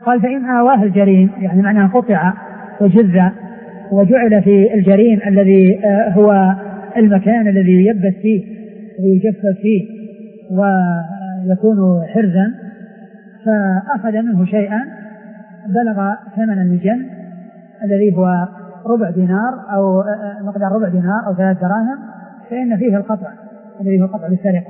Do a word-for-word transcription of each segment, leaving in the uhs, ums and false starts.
قال فإن آواه الجرين يعني معناه قطع وجز وجعل في الجرين الذي هو المكان الذي يبث فيه ويجفف فيه ويكون حرزا، فأخذ منه شيئا بلغ ثمن المجن الذي هو ربع دينار أو مقدار ربع دينار أو ثلاث دراهم، فإن فيه القطع الذي هو القطع بالسرقة.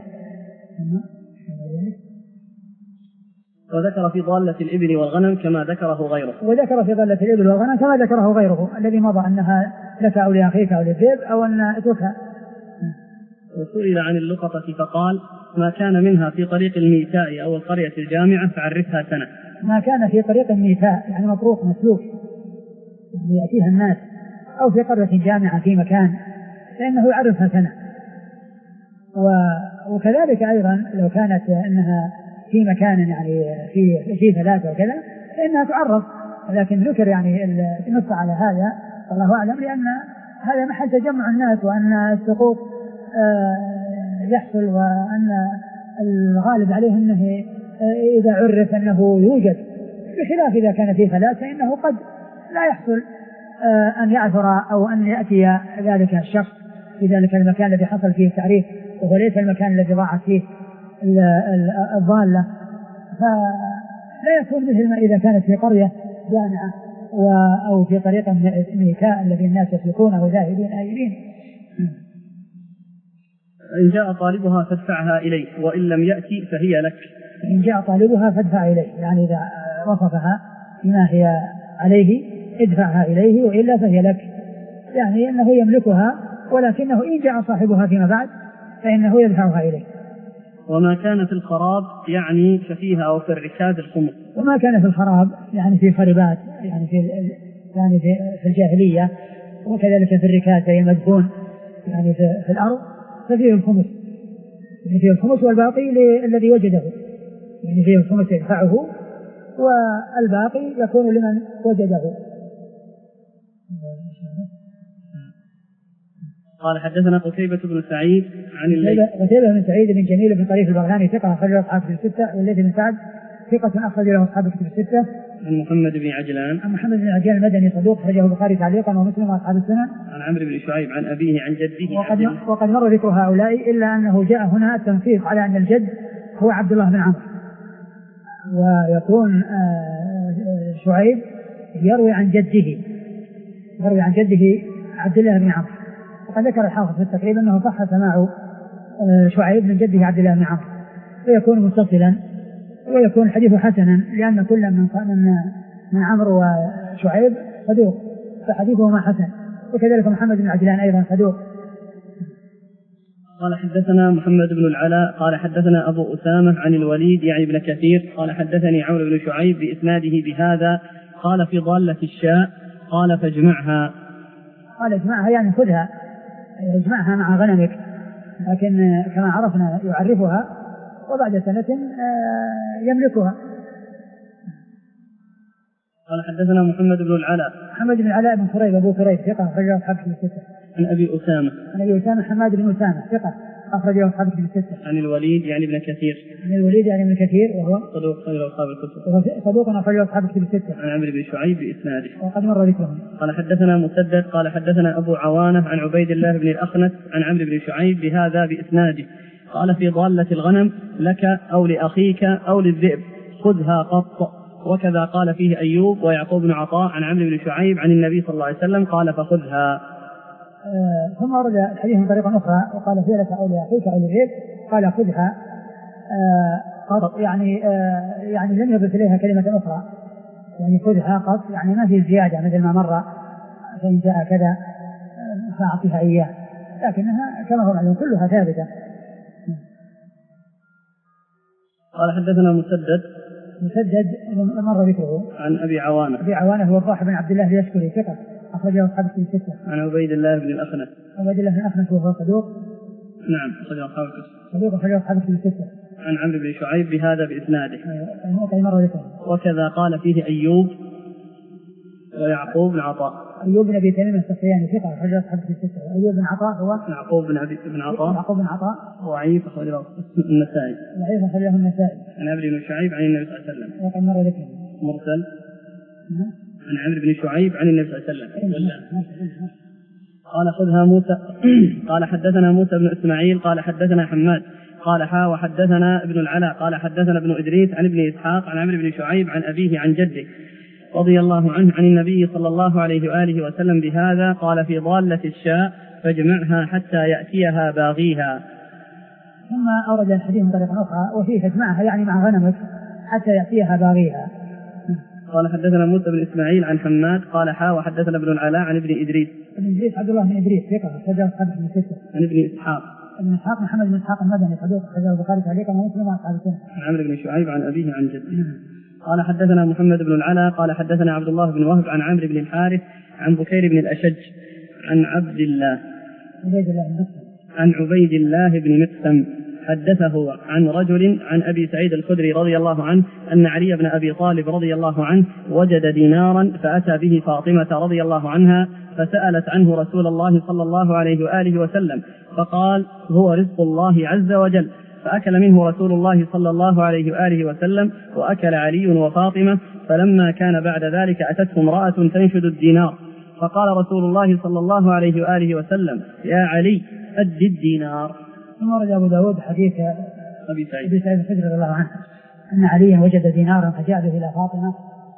وذكر في ضالة الإبل والغنم كما ذكره غيره. وذكر في ضالة الإبل والغنم كما ذكره غيره الذي مضى أنها لك أو لأخيك أو للذئب أو أن أتوكها. وسئل عن اللقطة فقال ما كان منها في طريق الميتاء أو القرية الجامعة فعرفها سنة. ما كان في طريق الميتاء يعني مطروق مسلوك يعني يأتيها الناس أو في قرية جامعة في مكان فإنه يعرفها سنة. وكذلك أيضا لو كانت أنها في مكان يعني في في ثلاثة وكذا فإنها تعرف، لكن ذكر يعني النص على هذا والله أعلم لأن هذا محل تجمع الناس وأن السقوط يحصل وأن الغالب عليه أنه إذا عرف أنه يوجد، بخلاف إذا كان في ثلاثة فإنه قد لا يحصل أن يعثر أو أن يأتي ذلك الشخص في ذلك المكان الذي حصل فيه التعريف وهو ليس المكان الذي ضاعت فيه الضالة، فلا يكون مثل ما إذا كانت في قرية جامعة أو في طريق ميتاء الذي الناس يسلكونه ذاهبين آيرين. إن جاء طالبها فادفعها إليه وإن لم يأتي فهي لك. إن جاء طالبها فادفع إليه يعني إذا وصفها بما هي عليه ادفعها إليه وإلا فهي لك، يعني أنه يملكها ولكنه إن جاء صاحبها فيما بعد فإنه يدفعها إليه. وما كان في الخراب يعني ففيها أو في الركاز الخمس. وما كان في الخراب يعني في خربات يعني في يعني في الجاهلية وكذلك في الركاز أي مدفون يعني في, في الأرض ففيه الخمس يعني فيه الخمس والباقي الذي وجده يعني فيه الخمس يدفعه والباقي يكون لمن وجده. قال حدثنا قتيبة بن سعيد عن الليث. قتيبة بن سعيد بن جميل بن طريف البغلاني ثقة أخرج له أصحاب الكتب الستة، والليث بن سعد ثقة أخرج له أصحاب الكتب الستة. عن محمد بن عجلان. عن محمد بن عجلان المدني صدوق أخرجه البخاري تعليقا ومسلم وأصحاب السنن. عن عمرو بن شعيب عن أبيه عن جده. وقد, وقد مر ذكر هؤلاء إلا أنه جاء هنا التنصيص على أن الجد هو عبد الله بن عمرو، ويكون شعيب يروي عن جده يروي عن جده عبد الله بن عمرو. وقد ذكر الحافظ في التقريب أنه صح سماع شعيب من جده عبد الله بن عمرو ويكون متصلا ويكون الحديث حسنا لأن كل من من من عمرو وشعيب صدوق فحديثهما حسن، وكذلك محمد بن عجلان أيضا صدوق. قال حدثنا محمد بن العلاء قال حدثنا أبو أسامة عن الوليد يعني ابن كثير قال حدثني عمرو بن شعيب بإسناده بهذا قال في ضالة الشاء قال فاجمعها. قال اجمعها يعني خذها اجمعها مع غنمك، لكن كما عرفنا يعرفها وبعد سنة يملكها. قال حدثنا محمد بن العلاء محمد بن العلاء بن كريب أبو كريب ثقة أخرجه أصحاب الكتب الستة. عن أبي أسامة عن أبي أسامة حماد بن أسامة ثقة أخرجه أصحاب الكتب الستة. عن الوليد يعني ابن كثير عن الوليد يعني ابن كثير وهو صدوق أخرجه أصحاب الكتب صدوق أخرجه أصحاب الكتب الستة. عن عمرو بن شعيب بإسناده وقد مر ذكرهم. قال حدثنا مسدد قال حدثنا أبو عوانة عن عبيد الله بن الأخنس عن عمرو بن شعيب بهذا بإسناده قال في ضالة الغنم لك أو لأخيك أو للذئب خذها قط. وكذا قال فيه أيوب ويعقوب بن عطاء عن عمرو بن شعيب عن النبي صلى الله عليه وسلم قال فخذها. آه ثم ورد الحديث من طريقة أخرى وقال فيه لك أو لأخيك أو للذئب قال خذها آه قط يعني آه يعني لم يضف إليها كلمة أخرى يعني خذها قط يعني ما في زيادة مثل ما مر فإن جاء كذا فأعطيها إياه، لكنها كما هو معلوم كلها ثابتة. قال حدثنا مسدد مسدد مر ذكره عن أبي عوانة أبي عوانة هو الضاحي بن عبد الله اليشكري ثقة أخرجه أصحاب الكتب الستة. عن عبيد الله بن الأخنس عبيد الله بن الأخنس وهو صدوق نعم أخرجه أصحاب الكتب صدوق أخرجه أصحاب الكتب الستة. عن عمرو بن شعيب بهذا بإسناده. وقد مر ذكره. وكذا قال فيه أيوب ويعقوب بن عطاء. أيوب بن أبي تميم السختياني ثقة أخرجه أصحاب الكتب الستة. أيوب بن عطاء هو يعقوب بن أبي بن عطاء يعقوب بن عطاء ضعيف أخرجه النسائي ضعيف أخرجه النسائي. عن عمرو بن شعيب عن النبي صلى الله عليه وسلم. وقد مر ذكره. مرسل عن عمرو بن شعيب عن النبي صلى الله عليه وسلم ولا قال خذها موسى قال حدثنا موسى بن إسماعيل قال حدثنا حماد قال حا وحدثنا ابن العلاء قال حدثنا ابن إدريس عن ابن إسحاق عن عمرو بن شعيب عن أبيه عن جده رضي الله عنه عن النبي صلى الله عليه وآله وسلم بهذا قال في ضالة الشاء فاجمعها حتى يأتيها باغيها. ثم أورد الحديث من طريقة أخرى وفيه تجمعها يعني مع غنمك حتى يأتيها باغيها. قال حدثنا موسى بن إسماعيل عن حماد قال حا وحدثنا ابن العلاء عن ابن إدريس ابن إدريس عبد الله بن إدريس ثقة أخرجه أصحاب الكتب الستة. عن ابن إسحاق ابن إسحاق محمد بن إسحاق المدني صدوق أخرجه البخاري تعليقا ومسلم وأصحاب السنة. عن عمرو بن شعيب عن أبيه عن جده. قال حدثنا محمد بن العلاء قال حدثنا عبد الله بن وهب عن عمرو بن الحارث عن بكير بن الأشج عن عبد الله عبيد الله بن عن عبيد الله بن مقسم حدثه عن رجل عن أبي سعيد الخدري رضي الله عنه أن علي بن أبي طالب رضي الله عنه وجد دينارا فأتى به فاطمة رضي الله عنها فسألت عنه رسول الله صلى الله عليه وآله وسلم فقال هو رزق الله عز وجل، فأكل منه رسول الله صلى الله عليه وآله وسلم وأكل علي وفاطمة. فلما كان بعد ذلك أتته امرأة تنشد الدينار فقال رسول الله صلى الله عليه وآله وسلم يا علي أد الدينار. ثم ورد أبو داود حديث أبي سعيد أبي سعيد الخدري رضي الله عنه أن عليا وجد دينارا فجاء به إلى فاطمة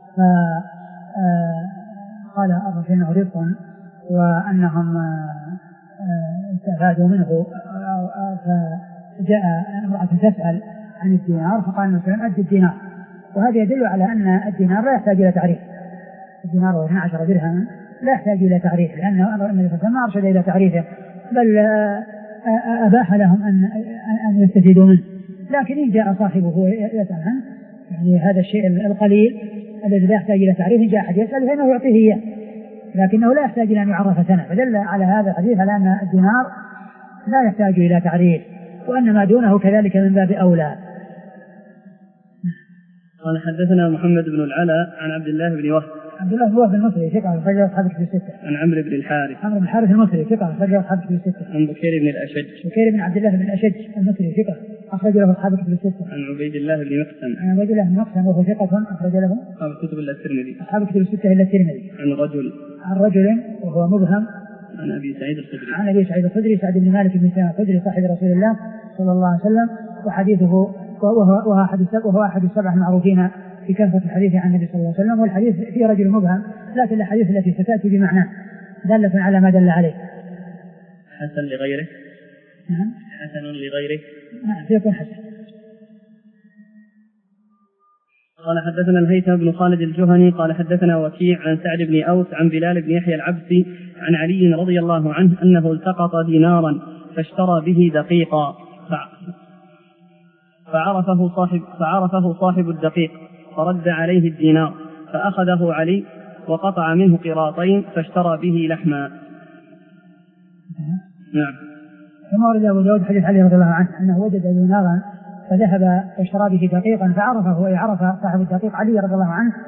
فقال أرسل إنه رزق وأنهم استفادوا منه، فجاء امرأة تسأل عن الدينار فقال النبي صلى الله عليه وسلم أد الدينار. وهذا يدل على أن الدينار لا يحتاج إلى تعريف، الدينار هو اثنا عشر درهم لا يحتاج إلى تعريف لأنه النبي صلى الله عليه وسلم ما أرشد إلى تعريفه بل أباح لهم أن أن يستفيدوا منه. لكن إن جاء صاحبه يسأل عنه يعني هذا الشيء القليل الذي لا يحتاج إلى تعريف جاء أحد يسأل فإنه يعطيه إياه، لكنه لا يحتاج إلى أن يعرف سنة. فدل على هذا الحديث على أن الدينار لا يحتاج إلى تعريف وأن ما دونه كذلك من باب أولى. قال حدثنا محمد بن العلاء عن عبد الله بن وهب عبد الله بن وهب المصري ثقة أخرجه أصحاب الكتب الستة. عن عمرو بن الحارث عمرو بن الحارث المصري ثقة أخرجه أصحاب الكتب الستة. عن بكير بن الأشج بكير بن عبد الله بن الأشج المصري ثقة أخرجه له أصحاب الكتب الستة. عن عبيد الله بن مقسم عن عبيد الله بن مقسم وهو ثقة أخرج له أصحاب الكتب إلا الترمذي أصحاب الكتب الستة إلا الترمذي. عن رجل عن رجل وهو مبهم عن أبي سعيد الخدري عن أبي سعيد الخدري سعد بن مالك بن سنان الخدري صاحب رسول الله صلى الله عليه وسلم، وحديثه وهو وهو أحد وهو أحد السبع المعروفين في كثرة الحديث عن النبي صلى الله عليه وسلم. والحديث فيه رجل مبهم لكن الحديث التي ستأتي بمعناه دالة على ما دل عليه. حسن لغيره. نعم حسن لغيره. نعم فيكون حسن. قال حدثنا الهيثم بن خالد الجهني قال حدثنا وكيع عن سعد بن أوس عن بلال بن يحيى العبسي عن علي رضي الله عنه أنه التقط دينارا فاشترى به دقيقا فعرفه صاحب, فعرفه صاحب الدقيق فرد عليه الدينار فأخذه علي وقطع منه قراطين فاشترى به لحما. نعم. ثم ورد أبو داود حديث علي رضي الله عنه أنه وجد دينارا فذهب واشترى به دقيقا فعرفه وعرف صاحب الدقيق علي رضي الله عنه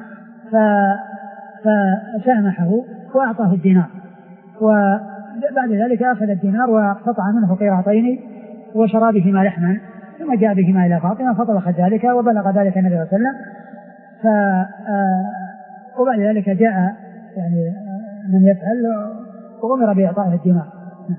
فسامحه وأعطاه الدينار، وبعد ذلك أخذ الدينار وقطع منه قراطين وشرى بهما لحما ثم جاء بهما إلى فاطمة فطبخت ذلك وبلغ ذلك النبي صلى الله عليه وسلم. ف وبعد ذلك جاء يعني من يفعل وأمر بإعطائه الدينار.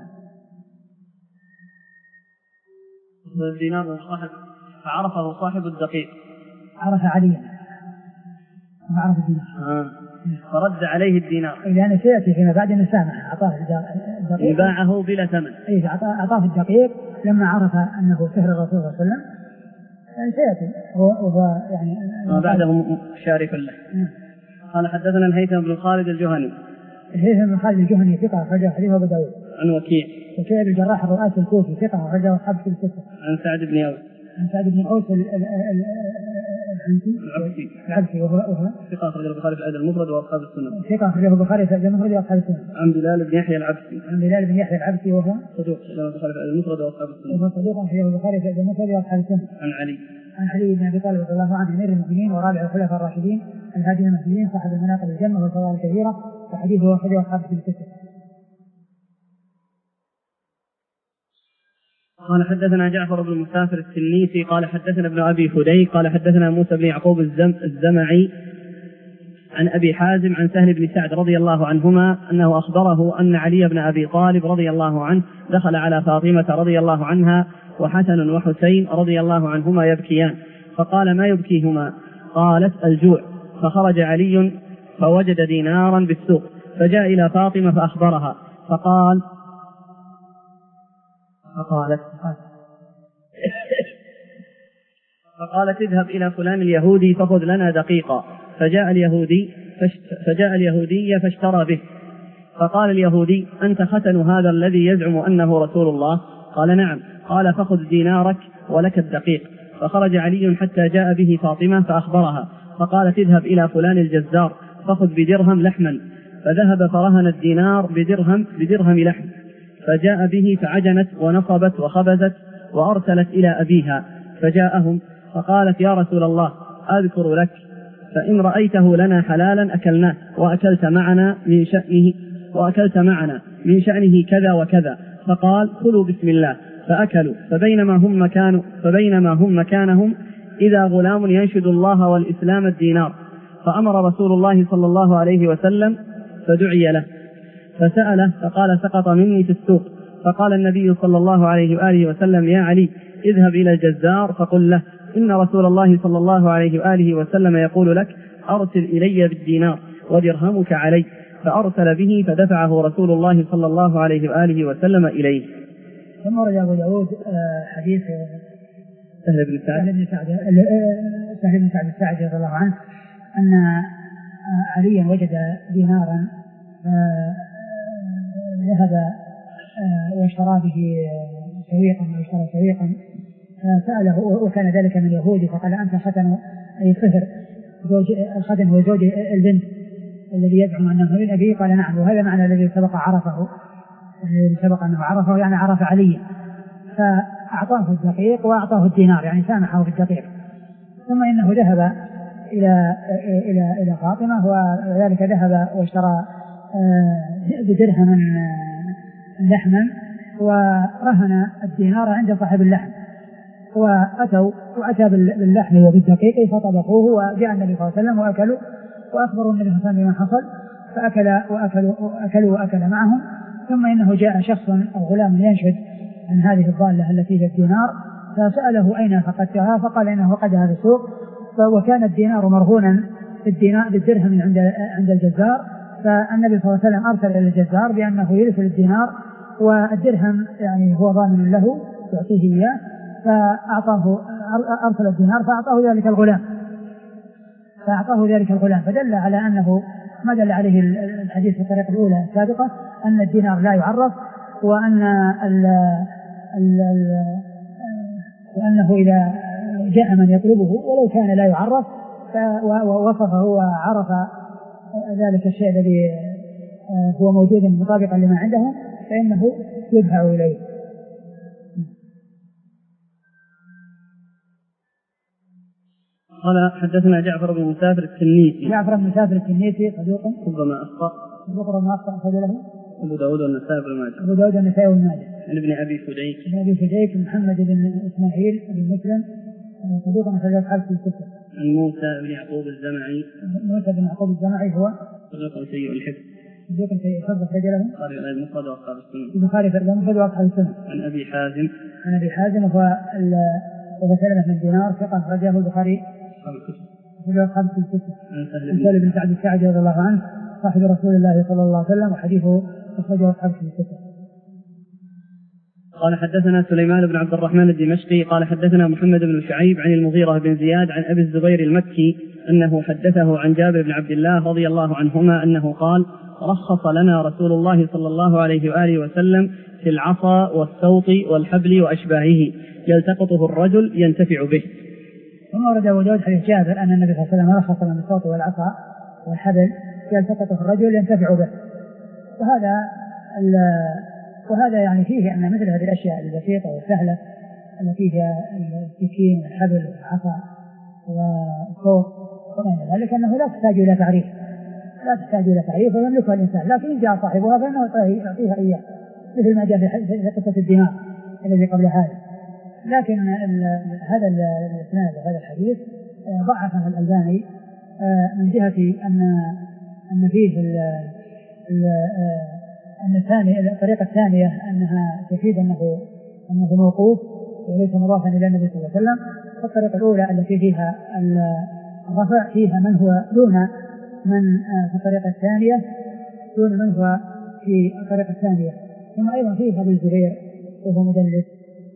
الدينار صاحب فعرفه صاحب الدقيق عرف عليا وعرف الدينار آه. فرد عليه الدينار لأنه سيأتي فيما بعد أن سامح أعطاه الدقيق باعه بلا ثمن. إيه أعطاه الدقيق لما عرف أنه سهر الرسول صلى الله عليه وسلم سيأتي وهو يعني بعده شارك له. قال حدثنا الهيثم بن خالد الجهني الهيثم بن خالد الجهني ثقة أخرجه حديثه أبو داود. عن وكيع وكيع الجراح الرؤاسي الكوفي ثقة أخرجه أصحاب الكتب الستة. عن سعد بن أوس عن سعد بن أوس العبسي العبسي وهو وهو ثقة أخرجه البخاري في الأدب المفرد وأصحاب السنن. ثقة أخرجه البخاري في الأدب المفرد وأصحاب السنن. عن بلال بن يحيى العبسي عن بلال بن يحيى العبسي وهو صدوق أخرجه البخاري في الأدب المفرد وأصحاب السنن. وهو صدوق أخرجه البخاري في الأدب المفرد وأصحاب السنن. عن علي عن علي بن أبي طالب رضي الله عنه أمير المؤمنين ورابع الخلفاء الراشدين الهادي المهديين صاحب المناقب الجنة والفضائل الكبيرة وحديثه أخرجه أصحاب الكتب الستة. قال حدثنا جعفر بن مسافر التنيسي قال حدثنا ابن أبي فديك قال حدثنا موسى بن يعقوب الزم الزمعي عن أبي حازم عن سهل بن سعد رضي الله عنهما أنه أخبره أن علي بن أبي طالب رضي الله عنه دخل على فاطمة رضي الله عنها وحسن وحسين رضي الله عنهما يبكيان، فقال: ما يبكيهما؟ قالت: الجوع. فخرج علي فوجد دينارا بالسوق، فجاء إلى فاطمة فأخبرها، فقال فقالت فقالت: اذهب إلى فلان اليهودي فخذ لنا دقيقا. فجاء اليهودي فجاء اليهودي فاشترى به. فقال اليهودي: أنت ختن هذا الذي يزعم أنه رسول الله؟ قال: نعم. قال: فخذ دينارك ولك الدقيق. فخرج علي حتى جاء به فاطمة فأخبرها، فقالت: اذهب إلى فلان الجزار فخذ بدرهم لحما. فذهب فرهن الدينار بدرهم بدرهم لحم، فجاء به فعجنت ونصبت وخبزت وأرسلت إلى أبيها، فجاءهم فقالت: يا رسول الله، أذكر لك، فإن رأيته لنا حلالا أكلناه، وأكلت معنا من شأنه وأكلت معنا من شأنه كذا وكذا. فقال: كلوا بسم الله. فأكلوا. فبينما هم مكان فبينما هم مكانهم إذا غلام ينشد الله والإسلام الدينار، فأمر رسول الله صلى الله عليه وسلم فدعي له، فسأله فقال: سقط مني في السوق. فقال النبي صلى الله عليه وآله وسلم: يا علي، اذهب إلى الجزار فقل له إن رسول الله صلى الله عليه وآله وسلم يقول لك: أرسل إلي بالدينار ودرهمك علي. فأرسل به فدفعه رسول الله صلى الله عليه وآله وسلم إليه. ثم ورد أبو داود حديث سهل بن سعد سهل بن سعد سهل بن سعد الساعدي رضي الله عنه أن عليا وجد دينارا ذهب واشترى به سويقا واشترى سويقا، فسأله وكان ذلك من يهودي، فقال: أنت ختن أي صهر زوج الختن هو زوج البنت الذي يزعم أنه من أبيه؟ قال: نعم. وهذا معنى الذي سبق عرفه الذي سبق أنه عرفه يعني عرف عليا، فأعطاه الدقيق وأعطاه الدينار، يعني سامحه في الدقيق. ثم إنه ذهب إلى إلى إلى فاطمة، وذلك ذهب واشترى بدرهم لحما ورهن الدينار عند صاحب اللحم، وأتوا وأتى باللحم وبالدقيق فطبخوه، وجاء النبي صلى الله عليه وسلم وأكلوا وأخبروا النبي صلى الله عليه وسلم بما حصل، فأكل وأكلوا وأكلوا وأكل معهم. ثم إنه جاء شخص أو غلام ينشد عن هذه الضالة التي في الدينار، فسأله: أين فقدتها؟ فقال: إنه فقدها في السوق. وكان الدينار مرهونا بالدينار بالدرهم عند عند الجزار، فالنبي صلى الله عليه وسلم أرسل إلى الجزار بأنه يرسل الدينار والدرهم يعني هو ضامن له يعطيه إياه، فأعطاه أرسل الدينار فأعطاه ذلك الغلام فأعطاه ذلك الغلام فدل على أنه ما دل عليه الحديث في الطريقة الأولى السابقة، أن الدينار لا يعرف، وأن ال ال وأنه إذا جاء من يطلبه ولو كان لا يعرف ووصفه وعرف ذلك الشيء الذي هو موجود مطابقا لما عنده فإنه يدفع إليه. قال: حدثنا جعفر بن مسافر التنيسي. جعفر بن مسافر التنيسي صدوق ربما أخطأ ربما أخطأ أخرج له أبو داود والنسائي بن ماجه أبو داود والنسائي بن ماجه. عن ابن أبي فديك ابن أبي فديك محمد بن إسماعيل بن مسلم صدوق أخرج أصحاب الستة. عن موسى بن يعقوب الزمعي. موسى بن يعقوب الزمعي هو صدوق سيء الحفظ. صدوق سيء الحفظ أخرج له البخاري المفرد وأصحاب السنن. البخاري في المفرد وأصحاب السنن. عن أبي حازم. عن أبي حازم وهو وهو سلمة بن دينار ثقة أخرجه البخاري في أصحاب الستة. عن سهل بن سعد الساعدي رضي الله عنه صاحب رسول الله صلى الله عليه وسلم وحديثه أخرجه أصحاب الستة. قال: حدثنا سليمان بن عبد الرحمن الدمشقي قال: حدثنا محمد بن شعيب عن المغيرة بن زياد عن أبي الزبير المكي أنه حدثه عن جابر بن عبد الله رضي الله عنهما أنه قال: رخص لنا رسول الله صلى الله عليه وآله وسلم في العصا والسوط والحبل وأشباهه يلتقطه الرجل ينتفع به. ثم ورد أبو داود حديث جابر أن النبي صلى الله عليه وسلم رخص لنا السوط والعصا والحبل يلتقطه الرجل ينتفع به. وهذا وهذا يعني فيه أن مثل هذه الأشياء البسيطة والسهلة التي فيها السكين والحبل والعصا والصوت وغير ذلك أنه لا تحتاج إلى تعريف لا تحتاج إلى تعريف ويملكها الإنسان، لكن إن جاء صاحبها فإنه يعطيها إياه مثل ما جاء في قصة الدينار الذي قبل هذا. لكن هذا الإسناد هذا الحديث ضعفه الألباني من جهة أن أن فيه ال ال أن الثانية الطريقة الثانية أنها تفيد أنه أنه موقوف وليس مضافا إلى النبي صلى الله عليه وسلم. والطريقة الأولى التي فيها الرفع فيها من هو دون من في الطريقة الثانية دون من هو في الطريقة الثانية. ثم أيضا فيه أبو الزبير وهو مدلس.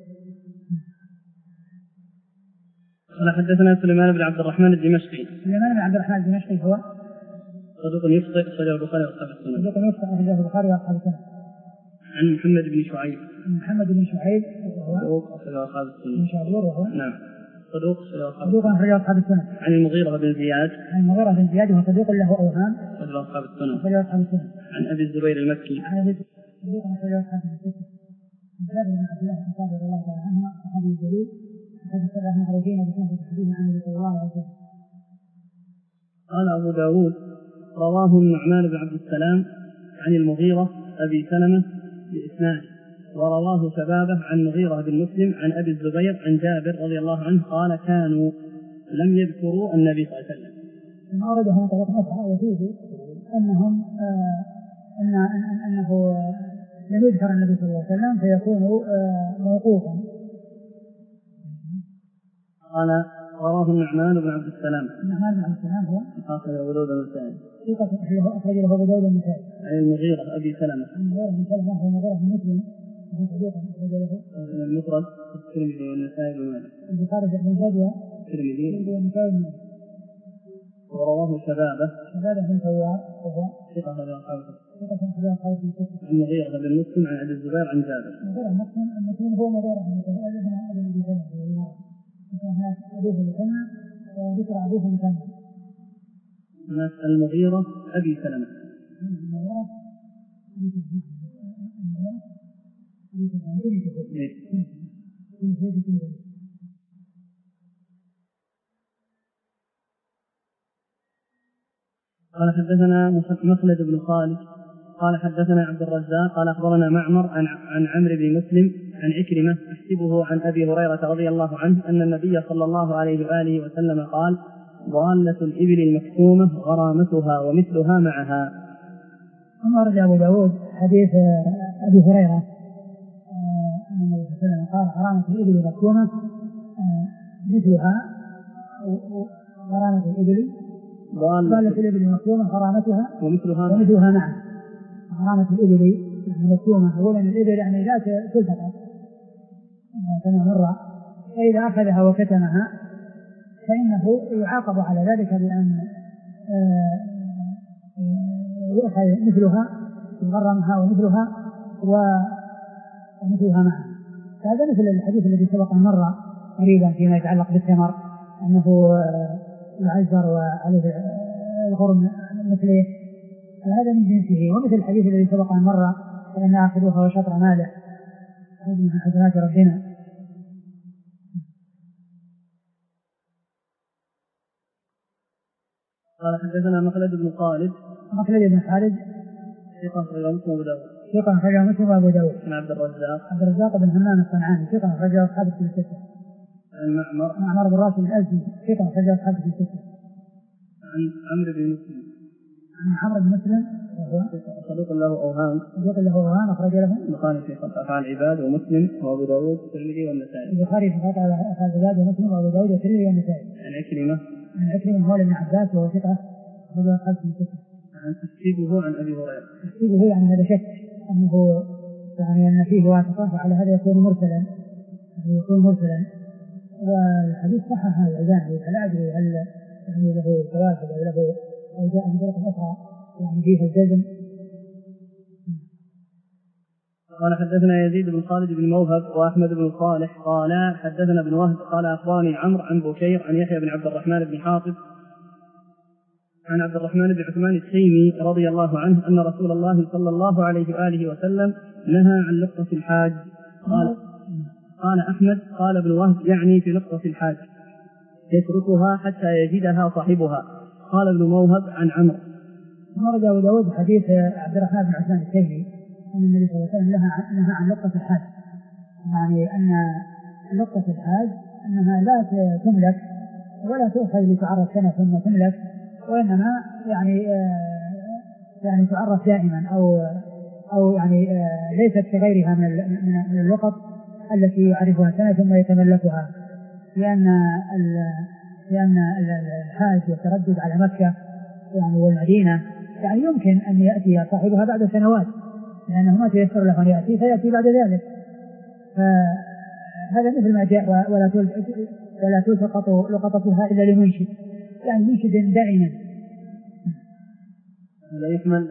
قال حدثنا سليمان بن عبد الرحمن الدمشقي. سليمان بن عبد الرحمن الدمشقي هو صدوق يخطئ أخرجه البخاري وأصحاب السنن. صدوق يخطئ أخرجه البخاري وأصحاب السنن. عن محمد بن شعيب. محمد بن شعيب وهو صدوق أخرجه أصحاب السنن. بن شعيب وهو نعم صدوق صدوق أخرجه أصحاب السنن. عن المغيرة بن زياد. عن المغيرة بن زياد وهو صدوق له أوهام أخرجه أصحاب السنن. أخرجه أصحاب السنن. عن أبي الزبير المكي. عن أبي صدوق أخرجه أصحاب السنن. عن جابر بن عبد الله بن صالح رضي الله تعالى عنه صحابي الجليل وقد سبق معروفين بكثرة الحديث عن النبي صلى الله عليه وسلم. قال أبو داود رواه النعمان بن عبد السلام عن المغيرة أبي سلمة بإسناد، ورواه شبابه عن مغيرة بن مسلم عن أبي الزبير عن جابر رضي الله عنه قال كانوا لم يذكروا النبي صلى الله عليه وسلم. ثم أورد هنا طريقة أخرى وفيه أنهم آه أن أنه لم يذكر النبي صلى الله عليه وسلم فيكون آه موقوفا. قال رواه النعمان بن عبد السلام. النعمان بن عبد السلام هو أخرج أبو داود النسائي. أخرج له أبو داود النسائي. عن المغيرة أبي سلمة. عن المغيرة بن سلمة هو المغيرة بن مسلم وهو صدوق أخرج له المفرد الترمذي والنسائي بن ماجه. البخاري بن ماجه الترمذي والنسائي بن ماجه. ورواه شبابه. شبابه بن ثوار وهو ثقة أخرج أصحابه. ثقة أخرج أصحابه في الستة. عن المغيرة بن مسلم عن أبي الزبير عن جابر. المغيرة بن مسلم المسلم هو مغيرة بن مسلم ابن أبي سلمة. كان هناك أبوه مثنى وذكر أبوه مثنى. هناك المغيرة أبي سلمة. المغيرة أبي سلمة. المغيرة أبي سلمة. قال حدثنا مخلد بن خالد قال حدثنا عبد الرزاق قال أخبرنا معمر عن عن عمرو بن مسلم عن عكرمة أحسبه عن أبي هريرة رضي الله عنه أن النبي صلى الله عليه وآله وسلم قال ضالة الإبل المكتومة غرامتها ومثلها معها. ثم رجع أبو داود حديث أبي هريرة أن النبي صلى الله عليه وسلم قال غرامة الإبل المكتومة مثلها غرامة الإبل ضالة الإبل المكتومة غرامتها ومثلها ومثلها معها. غرامة الإبل المكتومة أولا الإبل يعني لا تلتقط كما مر، فإذا أخذها وكتمها فإنه يعاقب على ذلك بأن يؤخذ مثلها يغرمها ومثلها ومثلها معها. هذا مثل الحديث الذي سبق مر قريبا فيما يتعلق بالثمر أنه يعذر وعليه الغرم مثله، فهذا من جنسه. ومثل الحديث الذي سبق مر فإن أخذوها وشطر ماله هذه من حسنات ربنا. قال حدثنا مخلد بن خالد مخلد بن خالد ثقة أخرجه مسلم وأبو داود. ثقة أخرجه مسلم وأبو داود. عن عبد الرزاق عبد الرزاق بن همام الصنعاني ثقة أخرجه أصحاب في الستة. عن معمر معمر بن راشد الأزدي ثقة أخرجه أصحاب في الستة. عن عمرو بن مسلم عن عمرو بن مسلم وهو صدوق له أوهام صدوق له أوهام أخرج له البخاري في خلق أفعال العباد ومسلم وأبو داود والترمذي والنسائي. البخاري في خلق أفعال العباد ومسلم وأبو داود والترمذي والنسائي. عن عكرمة عن عكرمة مولى بن عباس وهو ثقة أخرجه أصحاب في الستة. عن أحسبه عن أبي هريرة. أحسبه يعني هذا شك أنه يعني أن فيه واسطة وعلى هذا يكون مرسلا يكون مرسلا والحديث صحح الألباني فلا أدري هل يعني له توافق أو له أو جاء من طرق أخرى يعني فيها الجزم. قال حدثنا يزيد بن خالد بن موهب وأحمد بن صالح قال حدثنا ابن وهب قال أخبرني عمرو عن بكير عن يحيى بن عبد الرحمن بن حاطب عن عبد الرحمن بن عثمان التيمي رضي الله عنه أن رسول الله صلى الله عليه وآله وسلم نهى عن لقطة الحاج. قال قال أحمد قال ابن وهب يعني في لقطة الحاج يتركها حتى يجدها صاحبها. قال ابن موهب عن عمرو. ورد أبو داود حديث عبد الرحمن بن عثمان التيمي أن النبي صلى الله عليه وسلم نهى عن لقطة الحاج، يعني أن لقطة الحاج أنها لا تملك ولا تؤخذ لتعرض سنة ثم تملك، وإنما يعني يعني تعرف دائما أو أو يعني ليست كغيرها من من الوقت التي يعرفها سنة ثم يتملكها، لأن لأن الحاج يتردد على مكة يعني والمدينة يعني يمكن أن يأتي صاحبها بعد سنوات، لأنه ما تيسر له أن يأتي فيأتي بعد ذلك. فهذا مثل ما جاء ولا ولا تلتقط لقطتها إلا لمنشد، يعني منشد دائما. لا يكمل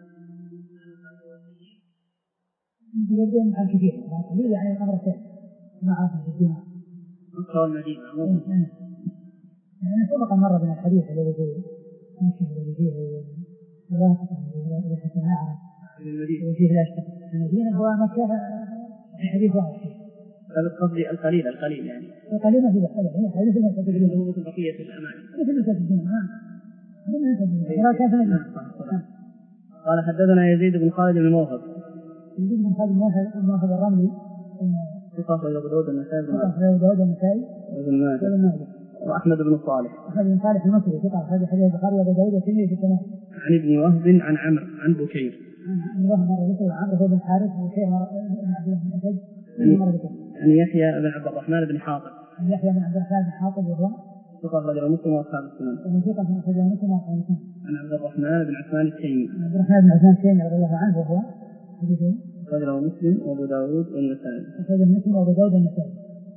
يبدون عن كثير قليل يعني الأمر الثاني ما عرفه في الدين مكة والمدينة. يعني سبق مرة من الحديث الذي فيه مشهد الذي فيه الواقع الذي حتى ما أعرف وفيه لا اشتغل المدينة هو مكة الحديث واحد. هذا قصدي القليل القليل يعني القليل ما في بحث هي حديث ما تقول اللي هو مثل بقية الأمان مثل مثل الدين نعم مثل مثل الدين. قال حدثنا يزيد بن خالد بن موهب يزيد بن خالد بن موهب الرملي ثقة أخرج أبو داود النسائي ثقة أخرج أبو داود النسائي وابن ماجه وأحمد بن صالح أحمد بن صالح المصري ثقة أخرج حديث البخاري وأبو داود والترمذي في التمام. عن ابن وهب عن عمرو عن بكير عن وهب مرة ذكر عمرو بن الحارث وبكير بن عبد الله بن أسد مرة ذكر عن يحيى بن عبد الرحمن بن حاطب عن يحيى بن عبد الرحمن بن حاطب وهو ثقة أخرج مسلم وأصحاب السنن ومن ثقة أخرج مسلم وأصحاب السنن. عن عبد الرحمن بن عثمان التيمي عبد الرحمن بن عثمان التيمي رضي الله عنه وهو حديثه أخرجه مسلم وأبو داود والنسائي أخرجه مسلم وأبو داود والنسائي.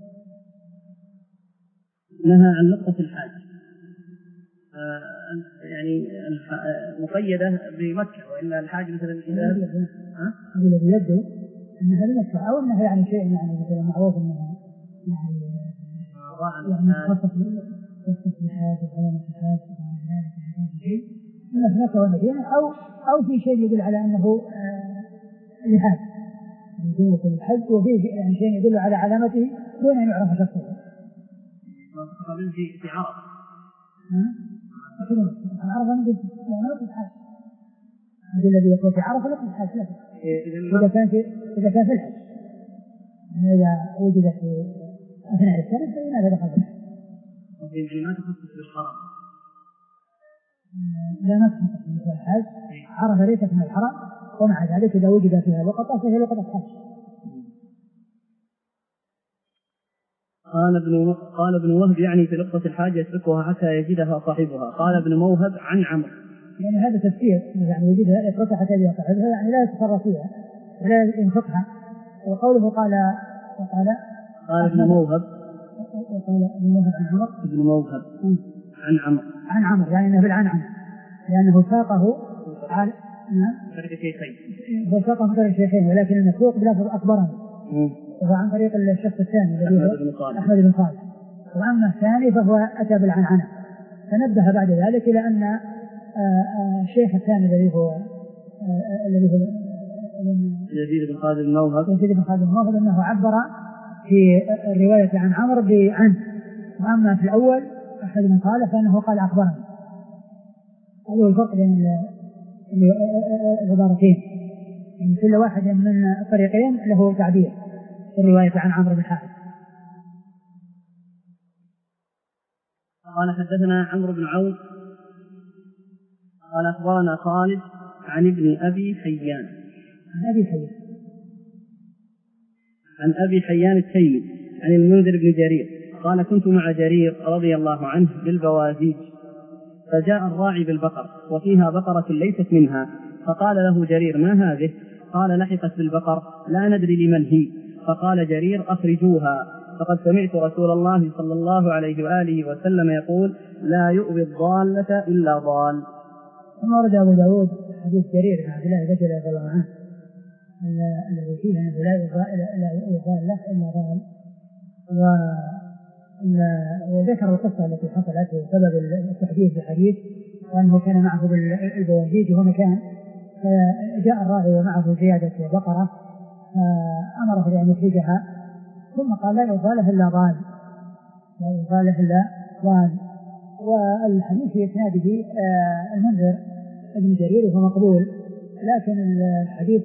نهى عن لقطة الحاج آه يعني مقيدة بمكة وإلا الحاج مثلا إذا الذي يبدو أنها بمكة أو أنها يعني شيء يعني مثلا معروف أنها يعني يعني خاصة خاصة الحاج وعلامة الحاج وعلامة الحاج إما في مكة والمدينة أو أو في شيء يدل على أنه الحاج يدل على الحج وفيه يعني شيء يدل على علامته دون أن يعرف شخصه. قبل في في عرب. كذا العرب نقول لا نقول حاج. هذا الذي يكون في عرب لا نقول حاج لا. إذا كان في إذا كان في الحج. إذا وجد في أثناء السنة فلماذا دخل في الحج؟ يعني ما تخصص بالحرم. لا ما تخصص بالحج. عرفة ليست من الحرم ومع ذلك إذا وجد فيها لقطة فهي لقطة حج. قال ابن قال ابن وهب يعني في لقطة الحاجة يتركها حتى يجدها صاحبها. قال ابن موهب عن عمرو يعني هذا تفسير يعني يجدها يتركها حتى يجدها صاحبها يعني لا يتصرف فيها ولا ينفقها. وقوله قال وقال قال ابن موهب وقال ابن موهب عن عمرو ابن موهب عن عمرو عن عمرو يعني انه بالعنعنة لانه ساقه على طريق الشيخين هو ساقه من طريق الشيخين ولكن المسوق بلفظ اخبرني وهو عن طريق الشخص الثاني الذي هو أحمد بن صالح. وأما الثاني فهو أتى بالعنعنة فنبه بعد ذلك إلى أن الشيخ الثاني الذي هو الذي هو يزيد بن خالد بن موهب يزيد بن خالد بن موهب أنه عبر في الرواية عن عمرو بعن. وأما في الأول أحمد بن صالح فإنه قال أخبرني. هذا هو الفرق بين العبارتين يعني كل واحد من الطريقين له تعبير في الرواية عن عمرو بن الحارث. قال حدثنا عمرو بن عون قال أخبرنا خالد عن ابن أبي حيان عن أبي حيان عن أبي حيان التيمي عن المنذر بن جرير قال كنت مع جرير رضي الله عنه بالبوازيج فجاء الراعي بالبقر وفيها بقرة ليست منها فقال له جرير ما هذه؟ قال لحقت بالبقر لا ندري لمن هي. فقال جرير أخرجوها فقد سمعت رسول الله صلى الله عليه وآله وسلم يقول لا يؤوي الضالة إلا ضال. ثم ورد أبو داود حديث جرير بن عبد الله البجلي رضي الله عنه الذي فيه أنه لا يؤوي الضالة إلا ضال. وذكر القصة التي حصلت وسبب التحديث بالحديث وأنه كان معه بالبوازيج وهو مكان فجاء الراعي ومعه زيادة بقرة أمره بأن يخرجها ثم قال لا يضاله إلا ضال لا يضاله إلا ضال. والحديث في إسناده المنذر ابن جرير وهو مقبول لكن الحديث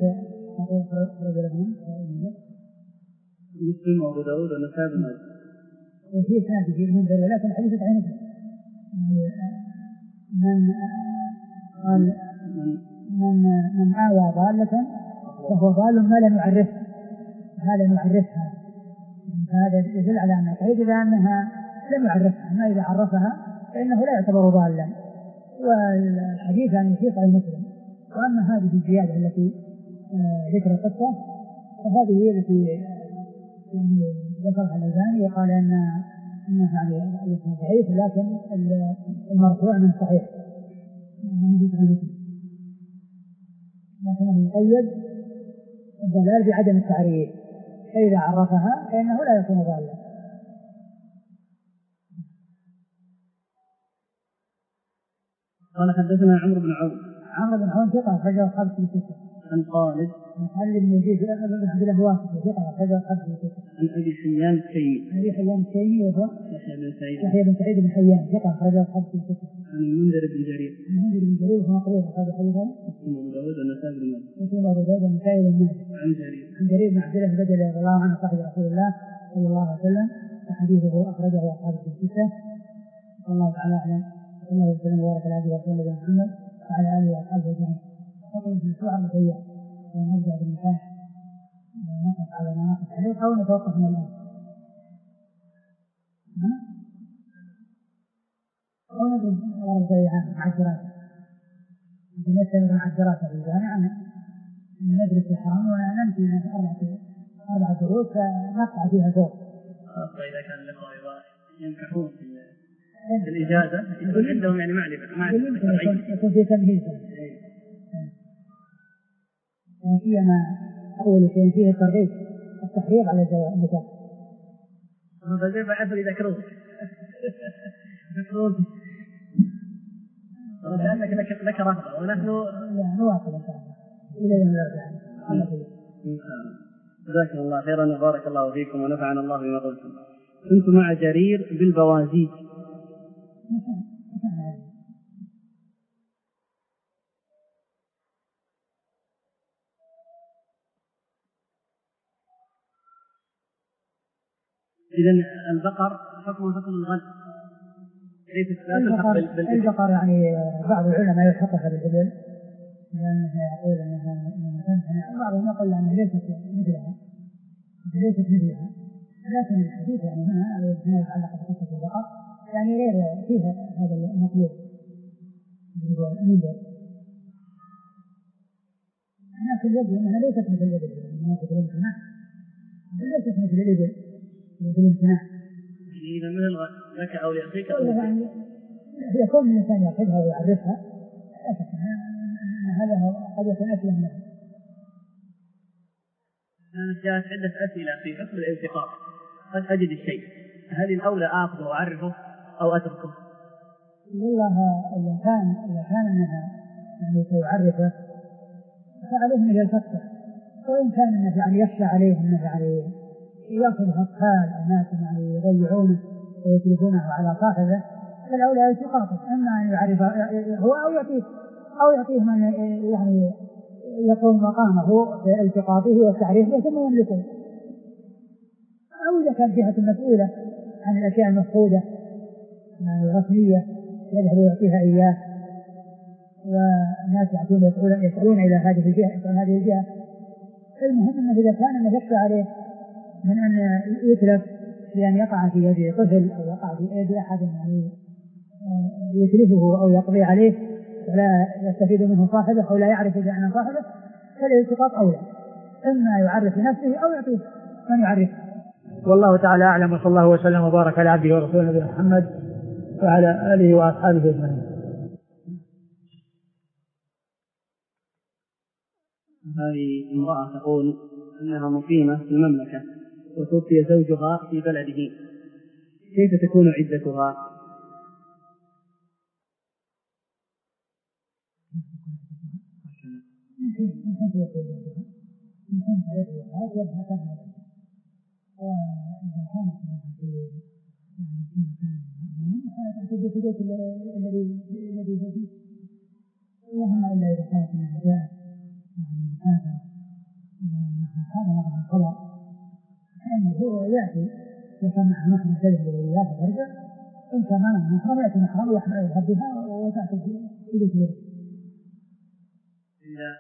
مسلم وأبو داود والنسائي بن وفي إسناده المنذر ولكن الحديث ضعيف من قال من من آوى ضالة فهو ضال ما لم يعرفها، هذا يعرفها، هذا يدل على أن التوحيد إذا أنها لم يعرفها، أما إذا عرفها فإنه لا يعتبر ضالا. والحديث عن يسيق المسلم. وأما هذه الزيادة التي ذكر القصة فهذه هي التي يعني ذكرها الألباني وقال أن أنها يعني ضعيف، لكن المرفوع من صحيح لكنه يقيد الضلال بعدم التعريف، فإذا عرفها فإنه لا يكون ضالا. قال حدثنا عمرو بن عون. عمرو بن عون ثقة أخرجه أصحاب الستة. عن خالد خالد بن يزيد بن عبد الله الواسطي ثقة أخرجه أصحاب الستة. عن أبي حيان التيمي. أبي حيان التيمي وهو يحيى بن سعيد. يحيى بن سعيد بن حيان ثقة أخرجه أصحاب الستة. عن المنذر بن جرير. المنذر بن جرير هو مقبول أخرج حديثه. مسلم أبو داود والنسائي بن ماجه. مسلم أبو داود والنسائي بن ماجه. عن جرير. عن جرير بن عبد الله البجلي رضي الله عنه صاحب رسول الله صلى الله عليه وسلم، وحديثه أخرجه أصحاب الستة. والله تعالى أعلم. صلى الله عليه وسلم وبارك على عبده ورسوله محمد وعلى آله وأصحابه أجمعين. نقول في السؤال المسيح ونبدأ بالنكاح ونقف على ما نقف عليه أو نتوقف من الآن أو نبدأ بالنكاح مع الدراسة نستمر مع الدراسة في الجامعة ندرس الحرام ونمشي من أربعة أربعة دروس نقطع فيها دور. فإذا كان الأخوة ينكحون في الإجازة يكون عندهم يعني معرفة معرفة يكون في تمهيد فيها ما أول شيء فيه الترغيب التحريض على النكاح. هذا زي بعد يذكرون يذكرون لأنك لك لك رغبة ونحن نواصل إن شاء الله إلى يوم الأربعاء. جزاكم الله خيرا وبارك الله فيكم ونفعنا الله بما قلتم. كنت مع جرير بالبوازيك. إذن البقر حكم حكم الغنم ليست لا تلحق بالإبل. البقر يعني بعض العلماء يلحقها بالإبل لأنه يقول أنها تمتنع، بعضهم يقول أنها ليست مثلها ليست مثلها لكن الحديث يعني هنا ما يتعلق بقصة البقر يعني غير فيها هذا المطلوب اللي هو المنذر، لكن يبدو أنها ليست مثل الإبل من ناحية الامتناع، ليست مثل الإبل مثل الامتناع. إذا من لك أو لأخيك أو يعني يكون الإنسان يأخذها ويعرفها هذا قد يكون أسلم له. أنا جاءت عدة أسئلة في حكم الالتقاط، قد أجد الشيء هل الأولى آخذه وأعرفه أو أتركه؟ والله إذا كان إذا كان أنها يعني سيعرفه فعليه أن يلتقطه، وإن كان أنه يعني يخشى عليه أنه يعني يأخذ أطفال أو ناس يعني يضيعونه ويتركونه على صاحبه فالأولى التقاطه، أما أن يعرف هو أو يعطيه أو يعطيه من يعني يقوم مقامه في التقاطه والتعريفه ثم يملكه، أو إذا كان جهة مسؤولة عن الأشياء المفقودة الرسمية يذهب ويعطيها إياه والناس يأتون يسألون إلى هذه الجهة هذه الجهة. المهم أنه إذا كان أنه يخشى عليه من أن يتلف بأن يقع في يد طفل أو يقع في يد أحد يعني يتلفه أو يقضي عليه ولا يستفيد منه صاحبه أو لا يعرف بأن صاحبه فالالتقاط أولى، إما يعرف نفسه أو يعطيه من يعرفه. والله تعالى أعلم، وصلى الله وسلم وبارك على عبده ورسوله نبينا محمد وعلى آله وأصحابه أجمعين. هذه امرأة تقول أنها مقيمة في المملكة وتوفي زوجها في بلده، كيف تكون عدتها؟ وإذا كانت في يعني في مكان تعتد في بيت الذي الذي فيه، اللهم إلا إذا كانت من جاءت يعني هذا وأنها هذا وضع الخبر فإنه يأتي يسمع محرم تجد وإياه ويرجع، إن كان محرم يأتي محرم ويحدثها وتأخذ في ذكر. إذا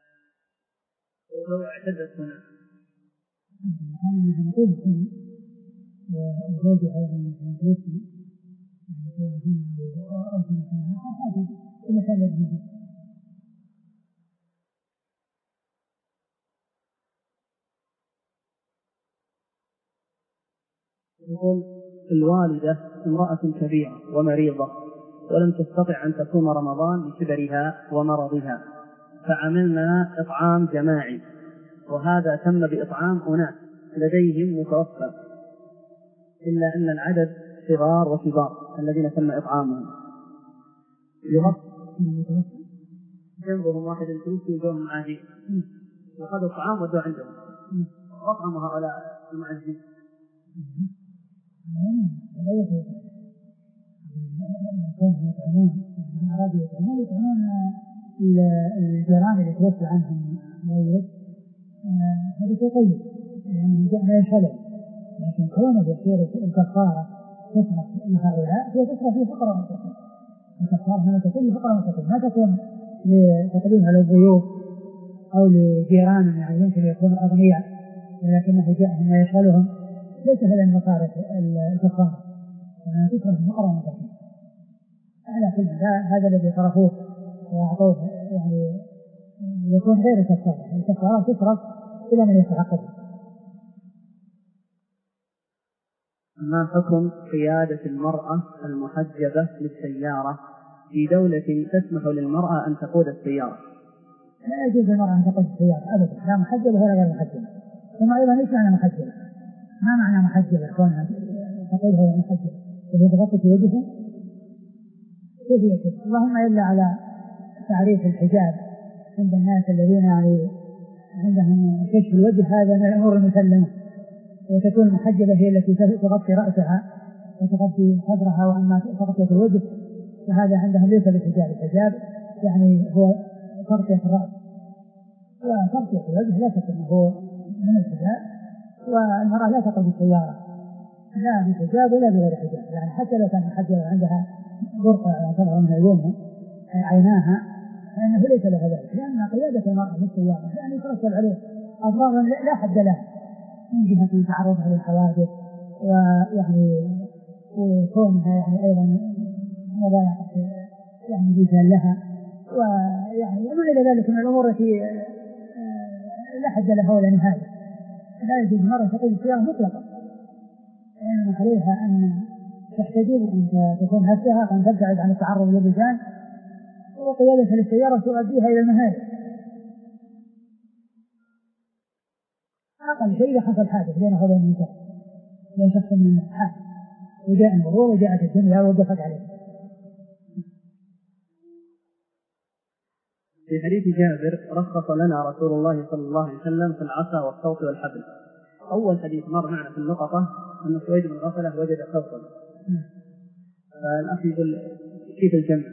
ولو اعتدت هنا كان منها نقول هنا وزوجها يعني توفي يعني سواء هنا أو في مكان آخر هذا المكان الذي يجي. يقول الوالدة امرأة كبيرة ومريضة ولم تستطع أن تصوم رمضان لكبرها ومرضها، فعملنا إطعام جماعي، وهذا تم بإطعام أناس لديهم متوفى، إلا أن العدد صغار وكبار الذين تم إطعامهم. يغطي جنبهم واحد توفي وجوهم عادي وخذوا الطعام ودوا عندهم وأطعموا هؤلاء المعزين. لا يجوز يكون يطعمون يعني أرادوا يطعمون يطعمون الجيران اللي توفي عنهم ميت، هذا شيء طيب يعني لا يشغل، لكن كونه يصير الكفارة تصرف لهؤلاء هي تصرف للفقراء والمساكين. الكفارة هنا تكون للفقراء والمساكين ما تكون لتقديمها للضيوف أو لجيران يعني يمكن يكونوا أغنياء ولكنه جاءهم ما يشغلهم، ليس هذا المصارف الكفارة، أنها تصرف للفقراء والمساكين. على كل هذا الذي صرفوه وأعطوه يعني يكون غير الكفارة، الكفارة تصرف إلى من يستحقه. ما حكم قيادة المرأة المحجبة للسيارة في دولة تسمح للمرأة أن تقود السيارة؟ لا يجوز للمرأة أن تقود السيارة أبدا، لا محجبة ولا غير محجبة. ثم أيضا ليس معنى محجبة، ما معنى محجبة كونها تقودها ولا محجبة؟ وهي تغطي وجهها كيف يكون؟ اللهم إلا على تعريف الحجاب عند الناس الذين يعني عندهم كشف الوجه، هذا من الأمور المسلمة، وتكون المحجبة هي التي تغطي رأسها وتغطي صدرها، وأما تغطية الوجه فهذا عندهم ليس بالحجاب. الحجاب يعني هو تغطية الرأس، وتغطية الوجه لا شك أنه هو من الحجاب. والمرأة لا تقود السيارة لا بحجاب ولا بغير حجاب، يعني حتى لو كان محجبة عندها برقع تظهر من عيونها عيناها فإنه ليس لها ذلك، لأن قيادة المرأة للسيارة يعني يترتب عليه أضرار لا حد لها من جهة تعرضها للحوادث ويعني وكونها يعني أيضا مضايقة يعني رجال لها، ويعني وما إلى ذلك من الأمور التي لا حد لها ولا نهاية. لا يجوز المرأة تقود السيارة مطلقا، وإنما عليها أن تحتجب وأن تكون نفسها وأن تبتعد عن التعرض للرجال، وقيادة للسيارة تؤديها إلى المهالك. أقل شيء إذا حصل حادث بينه وبين النساء، بين شخص من الناس حادث وجاء المرور وجاءت الدنيا ووقفت عليه. في حديث جابر رخص لنا رسول الله صلى الله عليه وسلم في العصا والصوت والحبل. أول حديث مر معنا في اللقطة أن سويد بن غفلة وجد صوتا، فالأخ يقول كيف الجمع؟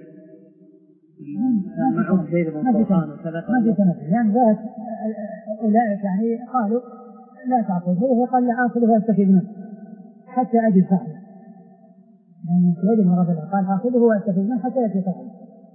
معه زيد بن طرخان وكذا ما في تنفي، لأن ذات أولئك يعني قالوا لا تعطيه، وهو قال لا آخذه واستفيد منه حتى أجد صاحبه، لأن سويد بن غفلة قال آخذه واستفيد منه حتى أجد صاحبه.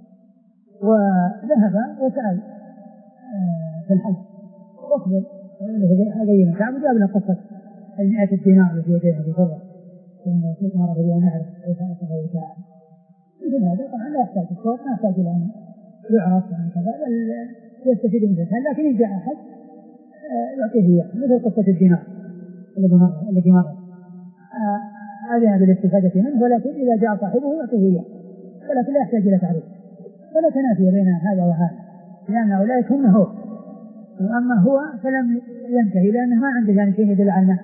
وذهب وسأل في الحج أخبر هذه مكعب وجاب له قصة المئة الدينار التي وجدها في فرة وأنه كيف مرة بها نعرف كيف أصبح وكاء مثل هذا. طبعا لا يحتاج الصوت، ما يحتاج إلى أن يعرف عن كذا، بل يستفيد من ذلك. لكن إن جاء أحد يعطيه إياه مثل قصة الدينار الذي مر الذي مر أذن بالاستفادة منه، ولكن إذا جاء صاحبه يعطيه إياه، ولكن لا يحتاج إلى تعريف. فلا تنافي بين هذا وهذا، لأن أولئك هم هو، وأما هو فلم ينتهي لأنه ما عنده يعني شيء يدل على الناس.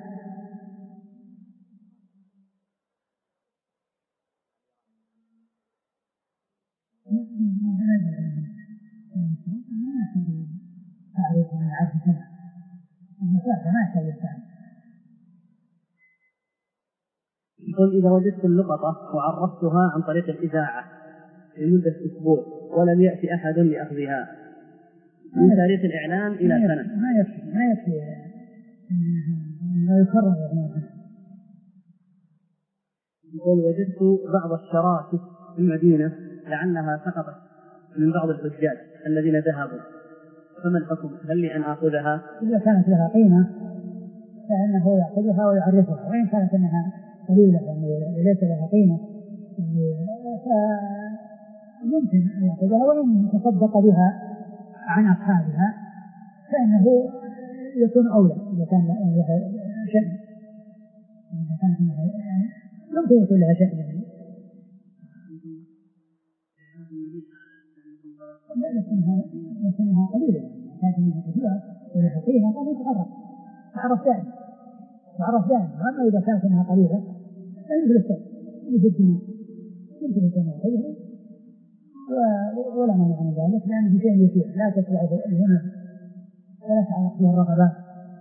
يقول إذا وجدت اللقطة وعرفتها عن طريق الإذاعة لمدة أسبوع ولم يأتي أحد لأخذها من تاريخ الإعلان إلى سنة ما يكفي ما يكفي ما يكرر. يقول وجدت بعض الشراكس في المدينة لعلها سقطت من بعض الحجاج الذين ذهبوا، فما الحكم؟ هل لي أن آخذها؟ إذا كانت لها قيمة فإنه يأخذها ويعرفها، وإن كانت أنها قليلة يعني ليس لها قيمة فممكن أن يأخذها، وإن تصدق بها عن أصحابها فإنه يكون أولى إذا كان لها شأن، إذا كانت لها يعني ممكن يكون لها شأن يعني. لكنها لكنها قليلة يعني كانت منها كثيرة ولها قيمة فلا تتعرف تعرف دائما تعرف دائما. وأما إذا كانت منها قليلة فيمكن السبب مثل الدين يمكن أن يأخذها ولا مانع من ذلك لأنه شيء يسير لا تتبع الهمم ولا تعلق به الرغبات.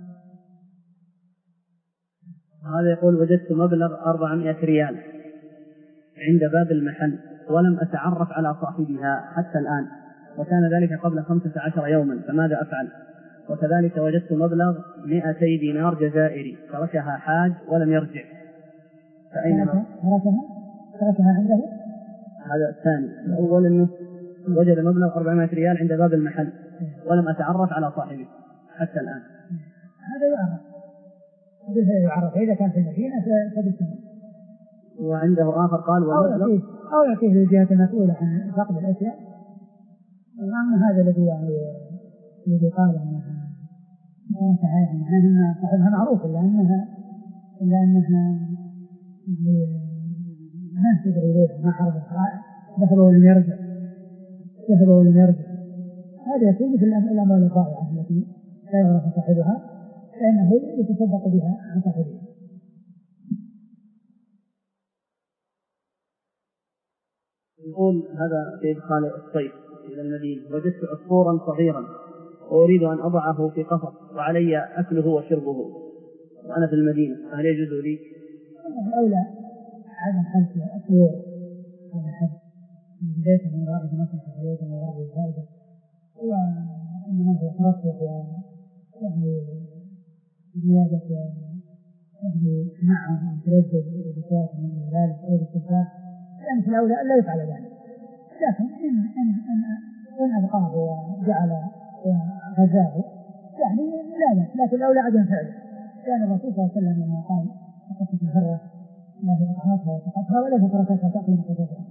هذا يقول وجدت مبلغ أربعمائة ريال عند باب المحل ولم أتعرف على صاحبها حتى الآن، وكان ذلك قبل خمسة عشر يوما، فماذا أفعل؟ وكذلك وجدت مبلغ مئتي دينار جزائري تركها حاج ولم يرجع، فأين تركها؟ تركها عنده؟ هذا الثاني. الأول أنه وجد مبلغ أربعمائة ريال عند باب المحل ولم أتعرف على صاحبه حتى الآن. هذا يعرف يعرف إذا كان في المدينة فبالسنة. وعنده آخر قال أو يعطيه أو يعطيه للجهة المسؤولة عن فقد الأشياء. وأما هذا الذي يعني الذي قال أنها معناها أنها صاحبها معروف إلا أنها إلا أنها ما تدري إليه ما حرب ذهب ولم يرجع ذهب ولم يرجع. هذا يكون مثل الأموال الضائعة التي لا يعرف صاحبها فإنه يتصدق بها عن صاحبها. يقول هذا في إدخال الصيف إلى المدينة وجدت عصفورا صغيرا وأريد أن أضعه في قفص وعلي أكله وشربه وأنا في المدينة، فهل يجوز لي؟ أولى عدم حمل الطيور هذا حمل من بيت من وراء مصلحة وبيت من وراء فائدة، وإنما هو ترفه ويعني زيادة يعني معهم أن تردد بصوات من ذلك أو بالتفاح، لأن في الأولى ألا يفعل ذلك. لكن إن إن إن إن أبقاه وجعل وغزاه يعني لا لا لكن الأولى عدم فعله، لأن الرسول صلى الله عليه وسلم قال فقط الحرة لا تقطعها وتقطعها ولا تتركها تأكل مقدسها.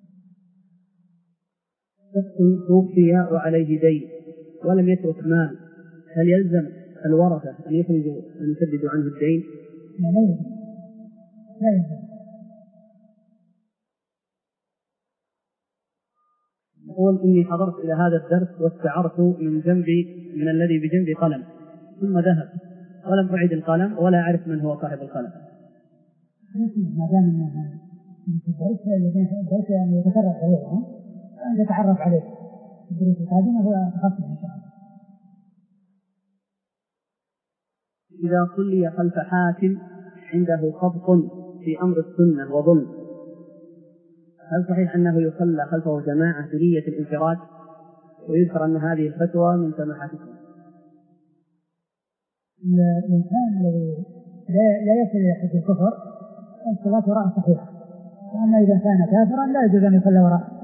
شخص توفي وعليه دين ولم يترك مال، هل يلزم الورثة أن يخرجوا أن يسددوا عنه الدين؟ لا لا يلزم لا يلزم. يقول إني حضرت إلى هذا الدرس واستعرت من جنبي من الذي بجنبي قلم ثم ذهب ولم أعد القلم ولا أعرف من هو صاحب القلم. ما دام أنها الدرس الدرس يعني يتكرر عليها أن تتعرف عليه الدروس القادمة هو تخصص إن شاء الله. إذا صلي خلف حاكم عنده خبط في أمر السنة وظلم، هل صحيح أنه يصلى خلفه جماعة بنية الانفراد؟ ويذكر أن هذه الفتوى من سماحتكم. الإنسان الذي لا يصل إلى حد الكفر الصلاة وراءه صحيحة، وأما إذا كان كافرا لا يجوز أن يصلى وراءه.